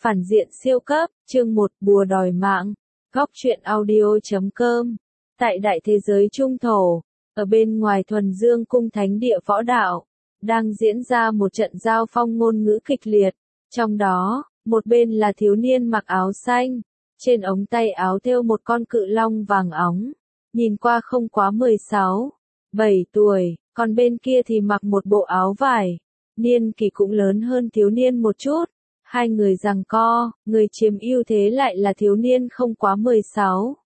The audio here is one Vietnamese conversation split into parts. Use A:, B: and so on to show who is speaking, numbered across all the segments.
A: Phản diện siêu cấp, chương 1, bùa đòi mạng. Góc truyện audio.com. Tại đại thế giới trung thổ, ở bên ngoài thuần dương cung thánh địa võ đạo, đang diễn ra một trận giao phong ngôn ngữ kịch liệt. Trong đó, một bên là thiếu niên mặc áo xanh, trên ống tay áo thêu một con cự long vàng óng, nhìn qua không quá 16, 7 tuổi, còn bên kia thì mặc một bộ áo vải, niên kỷ cũng lớn hơn thiếu niên một chút. Hai người giằng co, người chiếm ưu thế lại là thiếu niên không quá 16,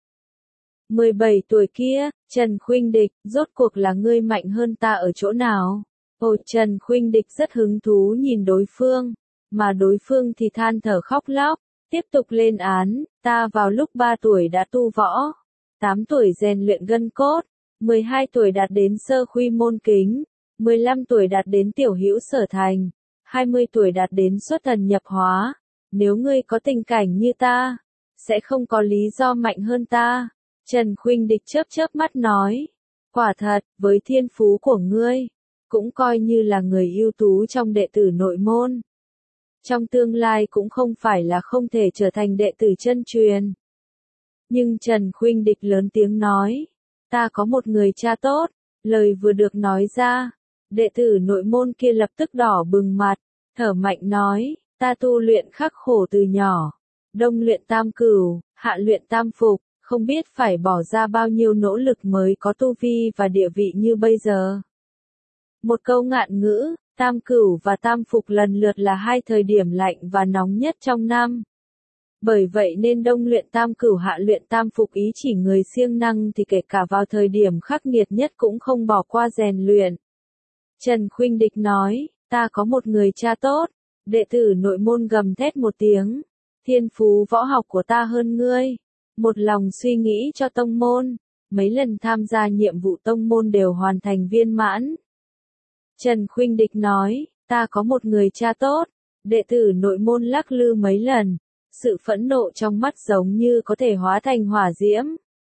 A: 17 tuổi kia. Trần Khuynh Địch, rốt cuộc là ngươi mạnh hơn ta ở chỗ nào? Ồ, Trần Khuynh Địch rất hứng thú nhìn đối phương, mà đối phương thì than thở khóc lóc, tiếp tục lên án, ta vào lúc 3 tuổi đã tu võ, 8 tuổi rèn luyện gân cốt, 12 tuổi đạt đến sơ khuy môn kính, 15 tuổi đạt đến tiểu hữu sở thành, 20 tuổi đạt đến xuất thần nhập hóa. Nếu ngươi có tình cảnh như ta, sẽ không có lý do mạnh hơn ta. Trần Khuynh Địch chớp chớp mắt nói, quả thật, với thiên phú của ngươi, cũng coi như là người ưu tú trong đệ tử nội môn. Trong tương lai cũng không phải là không thể trở thành đệ tử chân truyền. Nhưng Trần Khuynh Địch lớn tiếng nói, ta có một người cha tốt. Lời vừa được nói ra, đệ tử nội môn kia lập tức đỏ bừng mặt, thở mạnh nói, ta tu luyện khắc khổ từ nhỏ, đông luyện tam cửu, hạ luyện tam phục, không biết phải bỏ ra bao nhiêu nỗ lực mới có tu vi và địa vị như bây giờ. Một câu ngạn ngữ, tam cửu và tam phục lần lượt là hai thời điểm lạnh và nóng nhất trong năm. Bởi vậy nên đông luyện tam cửu hạ luyện tam phục ý chỉ người siêng năng thì kể cả vào thời điểm khắc nghiệt nhất cũng không bỏ qua rèn luyện. Trần Khuynh Địch nói, ta có một người cha tốt. Đệ tử nội môn gầm thét một tiếng, thiên phú võ học của ta hơn ngươi. Một lòng suy nghĩ cho tông môn, mấy lần tham gia nhiệm vụ tông môn đều hoàn thành viên mãn. Trần Khuynh Địch nói, ta có một người cha tốt. Đệ tử nội môn lắc lư mấy lần, sự phẫn nộ trong mắt giống như có thể hóa thành hỏa diễm.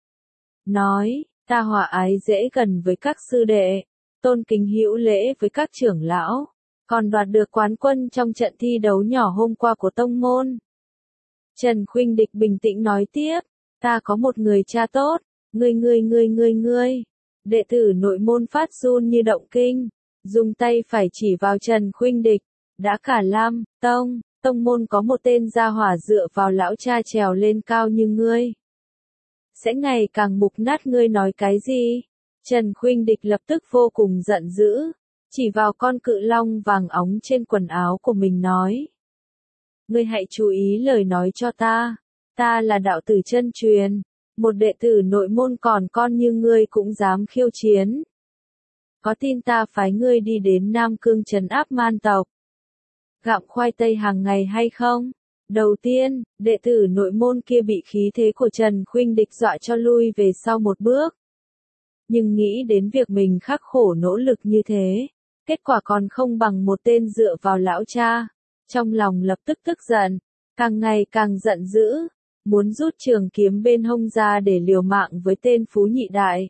A: Nói, ta hòa ái dễ gần với các sư đệ, tôn kính hữu lễ với các trưởng lão, còn đoạt được quán quân trong trận thi đấu nhỏ hôm qua của tông môn. Trần Khuynh Địch bình tĩnh nói tiếp, ta có một người cha tốt, ngươi. Đệ tử nội môn phát run như động kinh, dùng tay phải chỉ vào Trần Khuynh Địch, đã cả Lam, tông môn có một tên gia hỏa dựa vào lão cha trèo lên cao như ngươi, sẽ ngày càng mục nát. Ngươi nói cái gì? Trần Khuynh Địch lập tức vô cùng giận dữ, chỉ vào con cự long vàng óng trên quần áo của mình nói, ngươi hãy chú ý lời nói cho ta là đạo tử chân truyền, một đệ tử nội môn còn con như ngươi cũng dám khiêu chiến. Có tin ta phái ngươi đi đến Nam Cương trấn áp man tộc, gặm khoai tây hàng ngày hay không? Đầu tiên, đệ tử nội môn kia bị khí thế của Trần Khuynh Địch dọa cho lui về sau một bước. Nhưng nghĩ đến việc mình khắc khổ nỗ lực như thế, kết quả còn không bằng một tên dựa vào lão cha, trong lòng lập tức tức giận, càng ngày càng giận dữ, muốn rút trường kiếm bên hông ra để liều mạng với tên Phú Nhị Đại.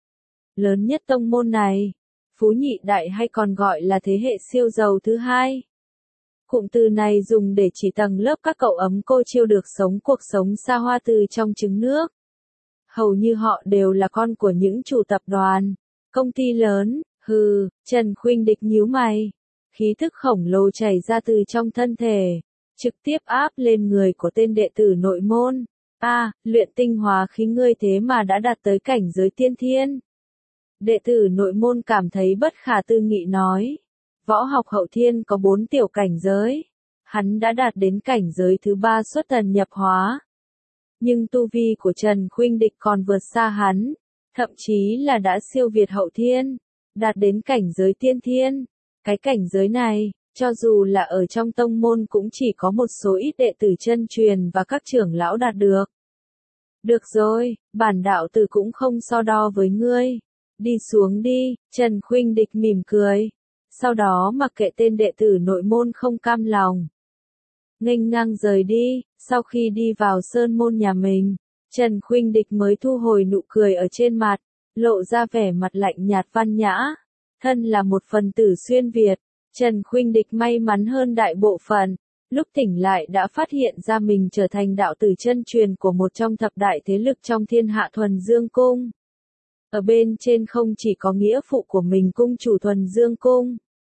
A: Lớn nhất tông môn này, Phú Nhị Đại hay còn gọi là thế hệ siêu giàu thứ hai. Cụm từ này dùng để chỉ tầng lớp các cậu ấm cô chiêu được sống cuộc sống xa hoa từ trong trứng nước. Hầu như họ đều là con của những chủ tập đoàn, công ty lớn. Hừ, Trần Khuynh Địch nhíu mày, khí thức khổng lồ chảy ra từ trong thân thể, trực tiếp áp lên người của tên đệ tử nội môn. Luyện tinh hóa khí ngươi thế mà đã đạt tới cảnh giới tiên thiên. Đệ tử nội môn cảm thấy bất khả tư nghị nói, võ học hậu thiên có 4 tiểu cảnh giới, hắn đã đạt đến cảnh giới thứ 3 xuất thần nhập hóa. Nhưng tu vi của Trần Khuynh Địch còn vượt xa hắn, thậm chí là đã siêu việt hậu thiên, đạt đến cảnh giới tiên thiên. Cái cảnh giới này, cho dù là ở trong tông môn cũng chỉ có một số ít đệ tử chân truyền và các trưởng lão đạt được. Được rồi, bản đạo tử cũng không so đo với ngươi. Đi xuống đi. Trần Khuynh Địch mỉm cười, sau đó mặc kệ tên đệ tử nội môn không cam lòng, nghênh ngang rời đi. Sau khi đi vào sơn môn nhà mình, Trần Khuynh Địch mới thu hồi nụ cười ở trên mặt, lộ ra vẻ mặt lạnh nhạt văn nhã. Thân là một phần tử xuyên Việt, Trần Khuynh Địch may mắn hơn đại bộ phận, Lúc tỉnh lại đã phát hiện ra mình trở thành đạo tử chân truyền của một trong thập đại thế lực trong thiên hạ Thuần Dương Cung. Ở bên trên không chỉ có nghĩa phụ của mình cung chủ Thuần Dương Cung.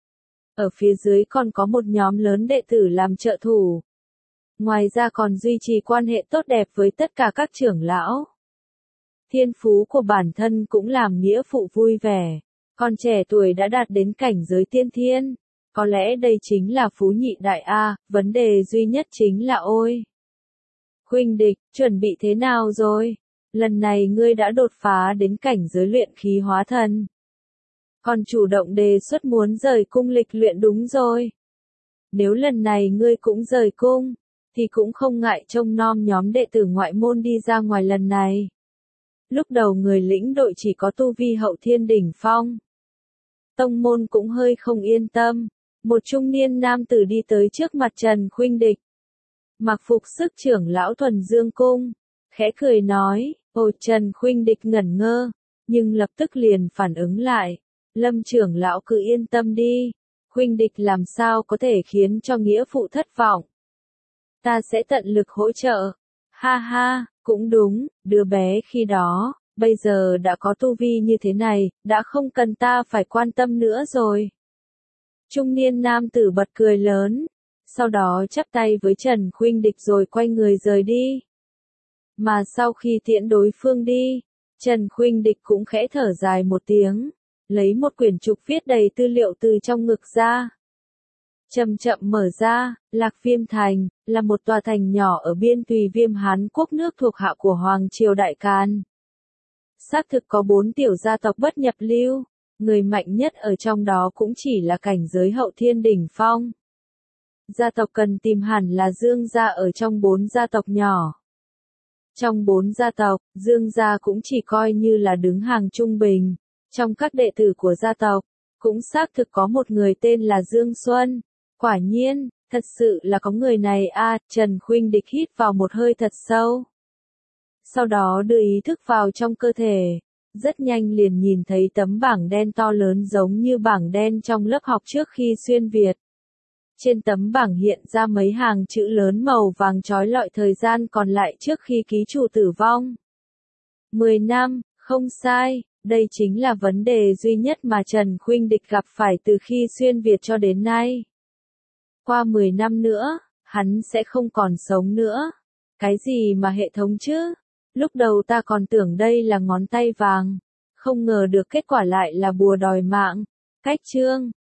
A: Ở phía dưới còn có một nhóm lớn đệ tử làm trợ thủ. Ngoài ra còn duy trì quan hệ tốt đẹp với tất cả các trưởng lão. Thiên phú của bản thân cũng làm nghĩa phụ vui vẻ. Con trẻ tuổi đã đạt đến cảnh giới tiên thiên. Có lẽ đây chính là phú nhị đại A, vấn đề duy nhất chính là ôi. Khuynh địch, chuẩn bị thế nào rồi? Lần này ngươi đã đột phá đến cảnh giới luyện khí hóa thần. Còn chủ động đề xuất muốn rời cung lịch luyện đúng rồi. Nếu lần này ngươi cũng rời cung, thì cũng không ngại trông nom nhóm đệ tử ngoại môn đi ra ngoài lần này. Lúc đầu người lĩnh đội chỉ có tu vi hậu thiên đỉnh phong. Tông môn cũng hơi không yên tâm. Một trung niên nam tử đi tới trước mặt Trần Khuynh Địch. Mặc phục sức trưởng lão Thuần Dương Cung. Khẽ cười nói, ồ Trần Khuynh Địch ngẩn ngơ. Nhưng lập tức liền phản ứng lại. Lâm trưởng lão cứ yên tâm đi. Khuynh Địch làm sao có thể khiến cho nghĩa phụ thất vọng. Ta sẽ tận lực hỗ trợ. Ha ha, cũng đúng, đứa bé khi đó, bây giờ đã có tu vi như thế này, đã không cần ta phải quan tâm nữa rồi. Trung niên nam tử bật cười lớn, sau đó chắp tay với Trần Khuynh Địch rồi quay người rời đi. Mà sau khi tiễn đối phương đi, Trần Khuynh Địch cũng khẽ thở dài một tiếng, lấy một quyển trục viết đầy tư liệu từ trong ngực ra. Chậm chậm mở ra, Lạc Viêm Thành, là một tòa thành nhỏ ở biên tùy Viêm Hán quốc nước thuộc hạ của Hoàng Triều Đại Càn. Xác thực có 4 tiểu gia tộc bất nhập lưu, người mạnh nhất ở trong đó cũng chỉ là cảnh giới hậu thiên đỉnh phong. Gia tộc cần tìm hẳn là Dương gia ở trong 4 gia tộc nhỏ. Trong 4 gia tộc, Dương gia cũng chỉ coi như là đứng hàng trung bình. Trong các đệ tử của gia tộc, cũng xác thực có một người tên là Dương Xuân. Quả nhiên, thật sự là có người này a. Trần Khuynh Địch hít vào một hơi thật sâu. Sau đó đưa ý thức vào trong cơ thể. Rất nhanh liền nhìn thấy tấm bảng đen to lớn giống như bảng đen trong lớp học trước khi xuyên Việt. Trên tấm bảng hiện ra mấy hàng chữ lớn màu vàng chói lọi thời gian còn lại trước khi ký chủ tử vong. 10 năm, không sai, đây chính là vấn đề duy nhất mà Trần Khuynh Địch gặp phải từ khi xuyên Việt cho đến nay. Qua 10 năm nữa, hắn sẽ không còn sống nữa. Cái gì mà hệ thống chứ? Lúc đầu ta còn tưởng đây là ngón tay vàng. Không ngờ được kết quả lại là bùa đòi mạng. Cách chương